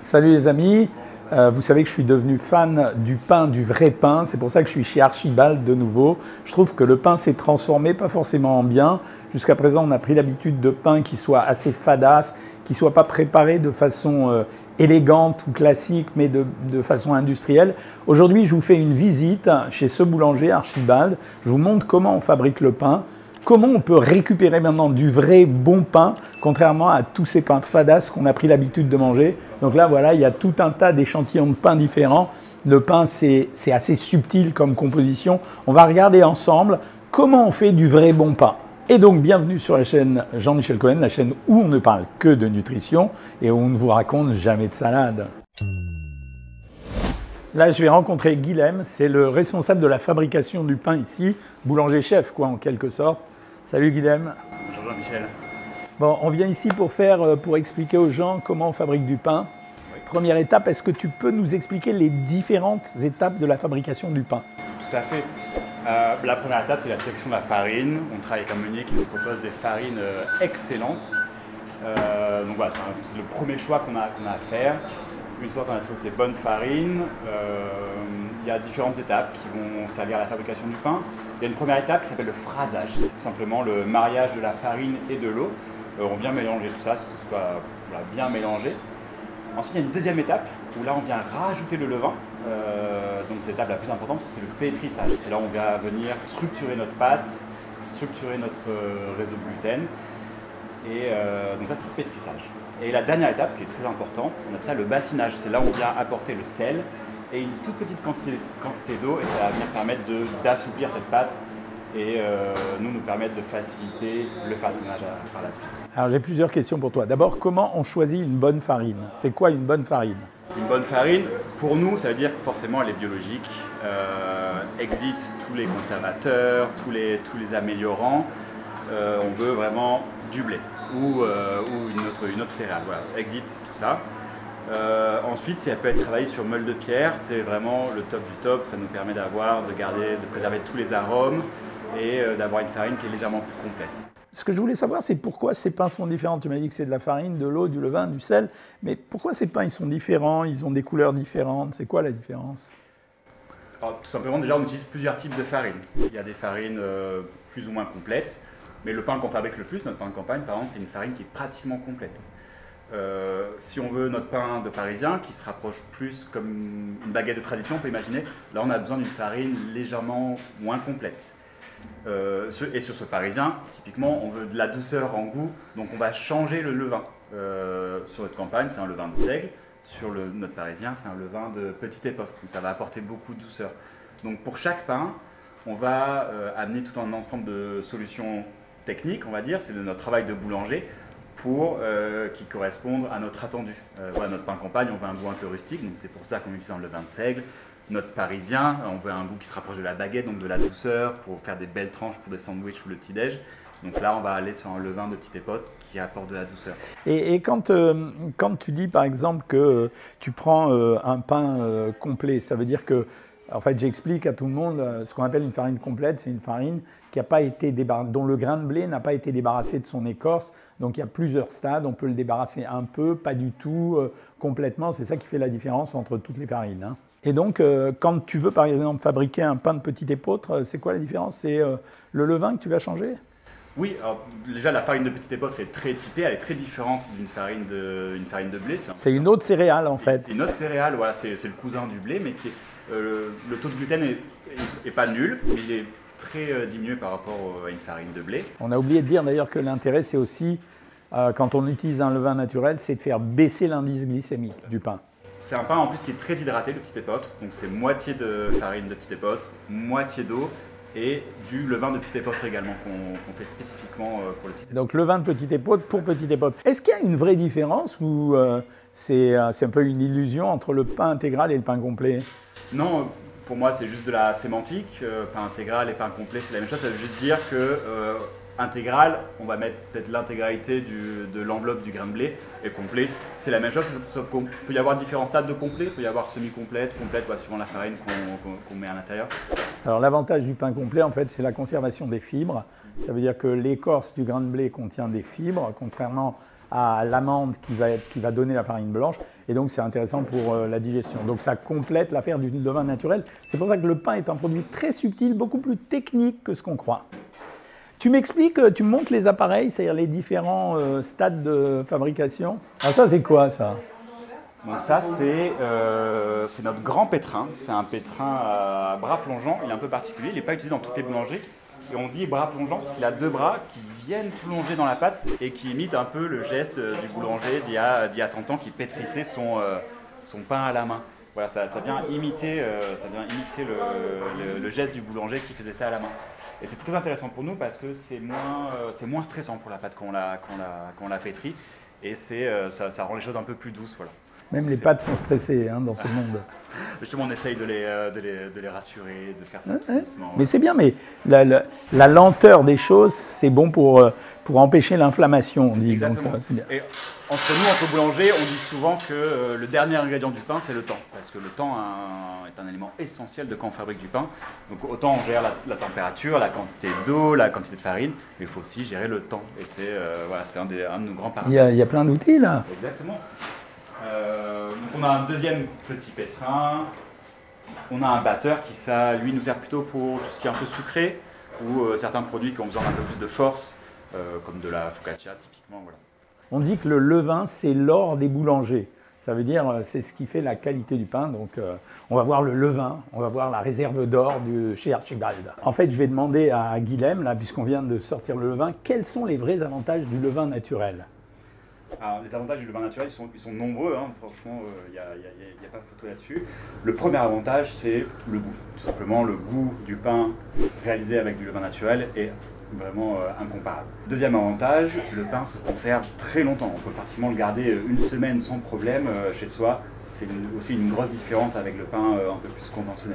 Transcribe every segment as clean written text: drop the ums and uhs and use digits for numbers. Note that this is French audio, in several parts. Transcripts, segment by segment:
Salut les amis, vous savez que je suis devenu fan du pain, du vrai pain, c'est pour ça que je suis chez Archibald de nouveau. Je trouve que le pain s'est transformé, pas forcément en bien. Jusqu'à présent, on a pris l'habitude de pain qui soit assez fadasse, qui soit pas préparé de façon élégante ou classique, mais de façon industrielle. Aujourd'hui, je vous fais une visite chez ce boulanger Archibald. Je vous montre comment on fabrique le pain. Comment on peut récupérer maintenant du vrai bon pain, contrairement à tous ces pains fadasses qu'on a pris l'habitude de manger. Donc là, voilà, il y a tout un tas d'échantillons de pain différents. Le pain, c'est assez subtil comme composition. On va regarder ensemble comment on fait du vrai bon pain. Et donc, bienvenue sur la chaîne Jean-Michel Cohen, la chaîne où on ne parle que de nutrition et où on ne vous raconte jamais de salade. Là, je vais rencontrer Guilhem, c'est le responsable de la fabrication du pain ici, boulanger-chef, quoi, en quelque sorte. Salut Guilhem. Bonjour Jean-Michel. Bon, on vient ici pour expliquer aux gens comment on fabrique du pain. Oui. Première étape, est-ce que tu peux nous expliquer les différentes étapes de la fabrication du pain? Tout à fait. La première étape, c'est la sélection de la farine. On travaille avec un meunier qui nous propose des farines excellentes. Donc voilà, c'est le premier choix qu'on a à faire. Une fois qu'on a trouvé ces bonnes farines, il y a différentes étapes qui vont servir à la fabrication du pain. Il y a une première étape qui s'appelle le phrasage. C'est tout simplement le mariage de la farine et de l'eau. On vient mélanger tout ça, que tout soit bien mélangé. Ensuite, il y a une deuxième étape où là, on vient rajouter le levain. Donc, c'est l'étape la plus importante, c'est le pétrissage. C'est là où on va venir structurer notre pâte, structurer notre réseau de gluten. Et donc ça, c'est le pétrissage. Et la dernière étape, qui est très importante, on appelle ça le bassinage. C'est là où on vient apporter le sel et une toute petite quantité d'eau, et ça va venir permettre d'assouplir cette pâte et nous permettre de faciliter le façonnage par la suite. Alors j'ai plusieurs questions pour toi. D'abord, comment on choisit une bonne farine? C'est quoi une bonne farine? Une bonne farine, pour nous, ça veut dire que forcément elle est biologique, exit tous les conservateurs, tous les améliorants. On veut vraiment du blé ou une autre céréale, voilà, exit tout ça. Ensuite, si elle peut être travaillée sur meule de pierre, c'est vraiment le top du top. Ça nous permet de préserver tous les arômes et d'avoir une farine qui est légèrement plus complète. Ce que je voulais savoir, c'est pourquoi ces pains sont différents. Tu m'as dit que c'est de la farine, de l'eau, du levain, du sel. Mais pourquoi ces pains ils sont différents? Ils ont des couleurs différentes. C'est quoi la différence? Alors, tout simplement, déjà, on utilise plusieurs types de farines. Il y a des farines plus ou moins complètes. Mais le pain qu'on fabrique le plus, notre pain de campagne, par exemple, c'est une farine qui est pratiquement complète. Si on veut notre pain de parisien, qui se rapproche plus comme une baguette de tradition, on peut imaginer, là on a besoin d'une farine légèrement moins complète. Et sur ce parisien, typiquement, on veut de la douceur en goût, donc on va changer le levain. Sur notre campagne, c'est un levain de seigle. Sur notre parisien, c'est un levain de petite époque, donc ça va apporter beaucoup de douceur. Donc pour chaque pain, on va amener tout un ensemble de solutions techniques, on va dire, c'est notre travail de boulanger, pour qui correspondent à notre attendu. Voilà, notre pain campagne, on veut un goût un peu rustique, donc c'est pour ça qu'on utilise un levain de seigle. Notre parisien, on veut un goût qui se rapproche de la baguette, donc de la douceur, pour faire des belles tranches pour des sandwichs ou le petit-déj. Donc là, on va aller sur un levain de petite époque qui apporte de la douceur. Et quand tu dis par exemple que tu prends un pain complet, ça veut dire que, en fait, j'explique à tout le monde ce qu'on appelle une farine complète. C'est une farine qui a pas été dont le grain de blé n'a pas été débarrassé de son écorce. Donc il y a plusieurs stades. On peut le débarrasser un peu, pas du tout, complètement. C'est ça qui fait la différence entre toutes les farines, hein. Et donc, quand tu veux par exemple fabriquer un pain de petite épeautre, c'est quoi la différence? C'est le levain que tu vas changer? Oui, alors déjà la farine de petite épeautre est très typée, elle est très différente d'une farine de blé. C'est une autre céréale en fait. C'est une autre céréale, voilà, c'est le cousin du blé, mais le taux de gluten est pas nul, mais il est très diminué par rapport à une farine de blé. On a oublié de dire d'ailleurs que l'intérêt c'est aussi, quand on utilise un levain naturel, c'est de faire baisser l'indice glycémique du pain. C'est un pain en plus qui est très hydraté, le petit épeautre, donc c'est moitié de farine de petit épeautre, moitié d'eau, et du levain de petite épeautre également, qu'on fait spécifiquement pour le petit épeautre. Donc levain de petite épeautre pour petite épeautre. Est-ce qu'il y a une vraie différence ou c'est un peu une illusion entre le pain intégral et le pain complet? Non, pour moi c'est juste de la sémantique. Pain intégral et pain complet c'est la même chose, ça veut juste dire que intégral, on va mettre peut-être l'intégralité de l'enveloppe du grain de blé, et complet, c'est la même chose, sauf qu'il peut y avoir différents stades de complet, il peut y avoir semi-complète, complète, suivant la farine qu'on met à l'intérieur. Alors l'avantage du pain complet, en fait, c'est la conservation des fibres. Ça veut dire que l'écorce du grain de blé contient des fibres, contrairement à l'amande qui va donner la farine blanche. Et donc, c'est intéressant pour la digestion. Donc, ça complète l'affaire du levain naturel. C'est pour ça que le pain est un produit très subtil, beaucoup plus technique que ce qu'on croit. Tu m'expliques, tu me montres les appareils, c'est-à-dire les différents stades de fabrication. Ah, ça, c'est quoi, ça? Donc ça, c'est notre grand pétrin. C'est un pétrin à bras plongeants. Il est un peu particulier. Il n'est pas utilisé dans toutes les boulangeries. Et on dit bras plongeants parce qu'il a deux bras qui viennent plonger dans la pâte et qui imitent un peu le geste du boulanger d'il y a 100 ans qui pétrissait son pain à la main. Voilà, ça vient imiter, le geste du boulanger qui faisait ça à la main. Et c'est très intéressant pour nous parce que c'est moins stressant pour la pâte quand on la pétrit. Et ça rend les choses un peu plus douces. Voilà. Même les pâtes sont stressées dans ce monde. Justement, on essaye de les rassurer, de faire ça doucement. Mais c'est bien, mais la lenteur des choses, c'est bon pour empêcher l'inflammation, on dit. Exactement. Donc, c'est bien. Et entre boulangers, on dit souvent que le dernier ingrédient du pain, c'est le temps. Parce que le temps est un élément essentiel de quand on fabrique du pain. Donc autant on gère la température, la quantité d'eau, la quantité de farine, mais il faut aussi gérer le temps. Et c'est un de nos grands paramètres. Il y a plein d'outils, là. Exactement. Donc on a un deuxième petit pétrin, on a un batteur qui lui nous sert plutôt pour tout ce qui est un peu sucré ou certains produits qui ont besoin d'un peu plus de force, comme de la focaccia typiquement. Voilà. On dit que le levain, c'est l'or des boulangers. Ça veut dire, c'est ce qui fait la qualité du pain. Donc, on va voir le levain, on va voir la réserve d'or chez Archibald. En fait, je vais demander à Guilhem, là, puisqu'on vient de sortir le levain, quels sont les vrais avantages du levain naturel? Alors, les avantages du levain naturel, ils sont nombreux, hein. Franchement, il n'y a pas photo là-dessus. Le premier avantage, c'est le goût. Tout simplement, le goût du pain réalisé avec du levain naturel est vraiment incomparable. Deuxième avantage, le pain se conserve très longtemps. On peut pratiquement le garder une semaine sans problème chez soi. C'est aussi une grosse différence avec le pain un peu plus conventionnel.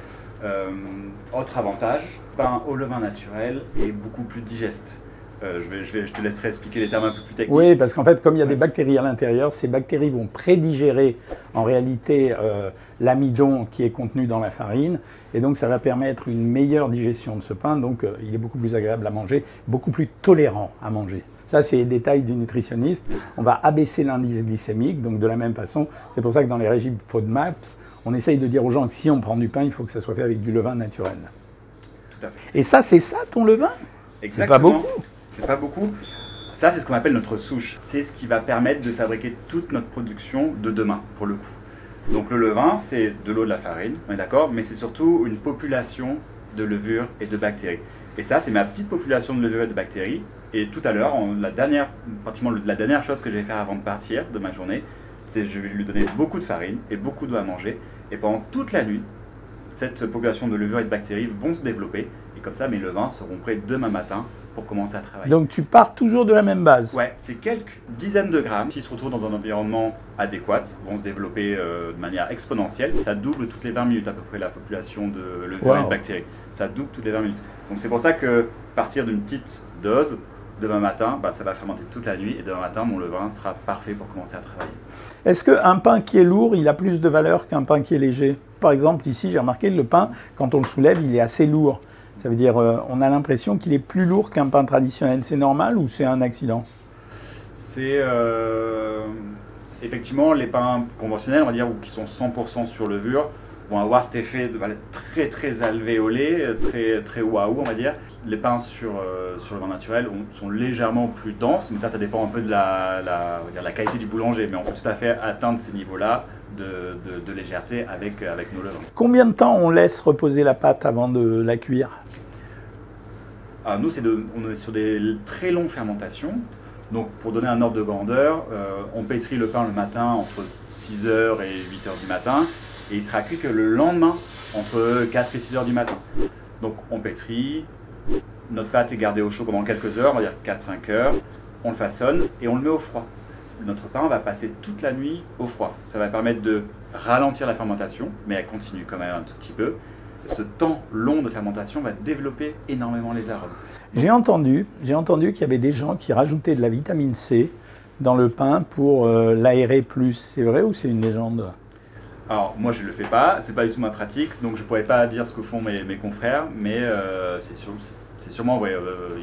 Autre avantage, pain au levain naturel est beaucoup plus digeste. Je te laisserai expliquer les termes un peu plus techniques. Oui, parce qu'en fait, comme il y a des bactéries à l'intérieur, ces bactéries vont prédigérer en réalité l'amidon qui est contenu dans la farine. Et donc, ça va permettre une meilleure digestion de ce pain. Donc, il est beaucoup plus agréable à manger, beaucoup plus tolérant à manger. Ça, c'est les détails du nutritionniste. On va abaisser l'indice glycémique. Donc, de la même façon, c'est pour ça que dans les régimes FODMAPs, on essaye de dire aux gens que si on prend du pain, il faut que ça soit fait avec du levain naturel. Tout à fait. Et ça, c'est ça ton levain? Exactement. C'est pas beaucoup. C'est pas beaucoup. Ça, c'est ce qu'on appelle notre souche. C'est ce qui va permettre de fabriquer toute notre production de demain, pour le coup. Donc le levain, c'est de l'eau, de la farine, on est d'accord, mais c'est surtout une population de levures et de bactéries. Et ça, c'est ma petite population de levures et de bactéries. Et tout à l'heure, pratiquement la dernière chose que je vais faire avant de partir de ma journée, c'est je vais lui donner beaucoup de farine et beaucoup d'eau à manger. Et pendant toute la nuit, cette population de levures et de bactéries vont se développer. Et comme ça, mes levains seront prêts demain matin pour commencer à travailler. Donc tu pars toujours de la même base? Ouais, c'est quelques dizaines de grammes qui se retrouvent dans un environnement adéquat, vont se développer de manière exponentielle. Ça double toutes les 20 minutes à peu près la population de levures et de bactéries. Ça double toutes les 20 minutes. Donc c'est pour ça que partir d'une petite dose, demain matin, ça va fermenter toute la nuit et demain matin, mon levain sera parfait pour commencer à travailler. Est-ce qu'un pain qui est lourd, il a plus de valeur qu'un pain qui est léger? Par exemple, ici, j'ai remarqué que le pain, quand on le soulève, il est assez lourd. Ça veut dire on a l'impression qu'il est plus lourd qu'un pain traditionnel. C'est normal ou c'est un accident? C'est effectivement les pains conventionnels, on va dire, ou qui sont 100% sur levure, vont avoir cet effet de très très alvéolé, très waouh, on va dire. Les pains sur le vin naturel sont légèrement plus denses, mais ça dépend un peu de la qualité du boulanger. Mais on peut tout à fait atteindre ces niveaux-là de légèreté avec nos levains. Combien de temps on laisse reposer la pâte avant de la cuire? Nous, on est sur des très longues fermentations. Donc, pour donner un ordre de grandeur, on pétrit le pain le matin entre 6h et 8h du matin. Et il sera cuit que le lendemain, entre 4 et 6h du matin. Donc, on pétrit. Notre pâte est gardée au chaud pendant quelques heures, on va dire 4-5 heures. On le façonne et on le met au froid. Notre pain va passer toute la nuit au froid. Ça va permettre de ralentir la fermentation, mais elle continue quand même un tout petit peu. Ce temps long de fermentation va développer énormément les arômes. J'ai entendu qu'il y avait des gens qui rajoutaient de la vitamine C dans le pain pour l'aérer plus. C'est vrai ou c'est une légende? Alors moi je ne le fais pas, c'est pas du tout ma pratique, donc je ne pourrais pas dire ce que font mes confrères, mais c'est sûrement, ouais,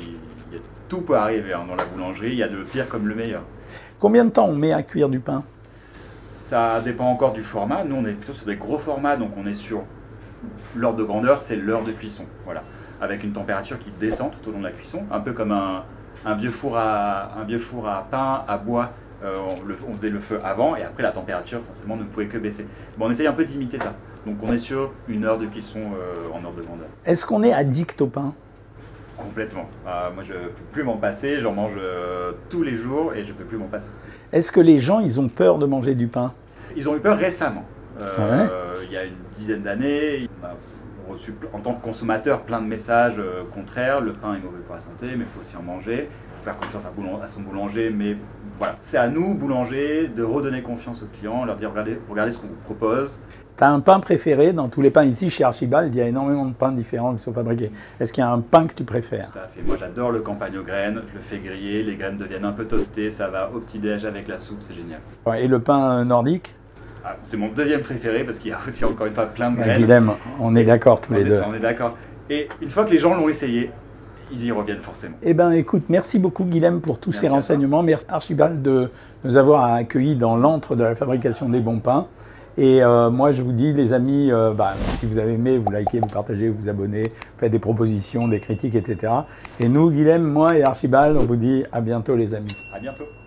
tout peut arriver hein, dans la boulangerie, il y a le pire comme le meilleur. Combien de temps on met à cuire du pain? Ça dépend encore du format. Nous, on est plutôt sur des gros formats, donc on est sur l'ordre de grandeur, c'est l'heure de cuisson. Voilà. Avec une température qui descend tout au long de la cuisson, un peu comme un vieux four à pain, à bois. On faisait le feu avant et après la température forcément ne pouvait que baisser. Bon, on essaye un peu d'imiter ça. Donc on est sur une heure de cuisson en ordre de grandeur. Est-ce qu'on est addict au pain? Complètement. Moi je ne peux plus m'en passer, j'en mange tous les jours et je ne peux plus m'en passer. Est-ce que les gens ils ont peur de manger du pain? Ils ont eu peur récemment. Ouais. Il y a une dizaine d'années, on a reçu en tant que consommateur plein de messages contraires. Le pain est mauvais pour la santé, mais il faut aussi en manger. Il faut faire confiance à son boulanger, mais voilà. C'est à nous, boulangers, de redonner confiance aux clients, leur dire regardez ce qu'on vous propose. Tu as un pain préféré? Dans tous les pains ici, chez Archibald, il y a énormément de pains différents qui sont fabriqués. Est-ce qu'il y a un pain que tu préfères? Tout à fait. Moi, j'adore le campagne aux graines. Je le fais griller, les graines deviennent un peu toastées. Ça va au petit-déj avec la soupe, c'est génial. Ouais, et le pain nordique? C'est mon deuxième préféré parce qu'il y a aussi encore une fois plein de graines. Guilhem, on est d'accord tous les deux. On est d'accord. Et une fois que les gens l'ont essayé, ils y reviennent forcément. Eh bien, écoute, merci beaucoup Guilhem pour tous ces renseignements. Merci Archibald de nous avoir accueillis dans l'antre de la fabrication des bons pains. Et moi, je vous dis, les amis, si vous avez aimé, vous likez, vous partagez, vous abonnez, faites des propositions, des critiques, etc. Et nous, Guilhem, moi et Archibald, on vous dit à bientôt les amis. À bientôt.